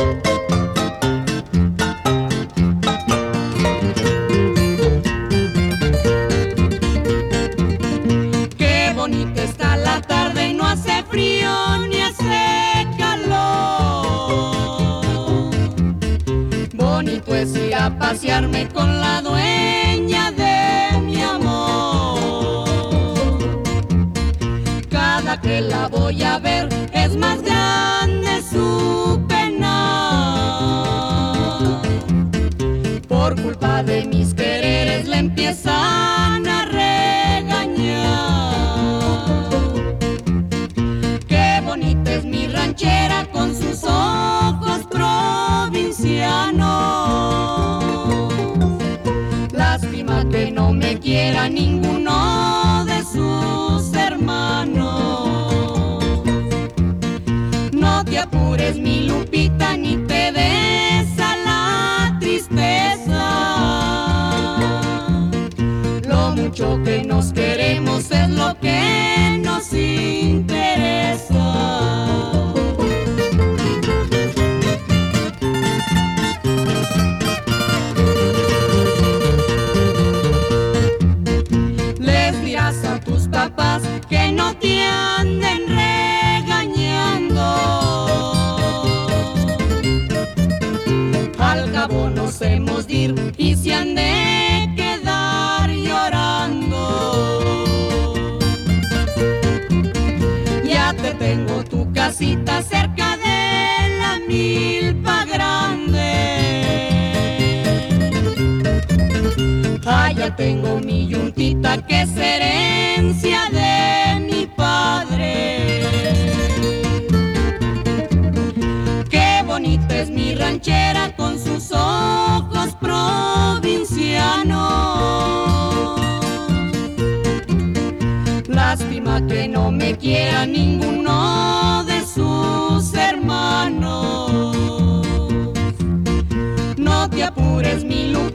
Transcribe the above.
Qué bonita está la tarde y no hace frío ni hace calor. Bonito es ir a pasearme con la dueña de mi amor. Cada que la voy a ver es más grande su pena. Por culpa de mis quereres le empiezan a regañar. Qué bonita es mi ranchera con sus ojos provincianos. Lástima que no me quiera ninguno de sus hermanos. No te apures, mi Lupita, ni te des a la tristeza. Lo mucho que nos queremos es lo que nos interesa. Les dirás a tus papás que no te anden regañando. Al cabo nos hemos de ir y se han de quedar llorando. Ya te tengo tu casita cerca de la milpa grande. Allá tengo mi yuntita que es herencia de mi padre. Qué bonita es mi ranchera con sus ojos provincianos. Lástima que no me quiera ninguno de sus hermanos. No te apures, mi Lupita,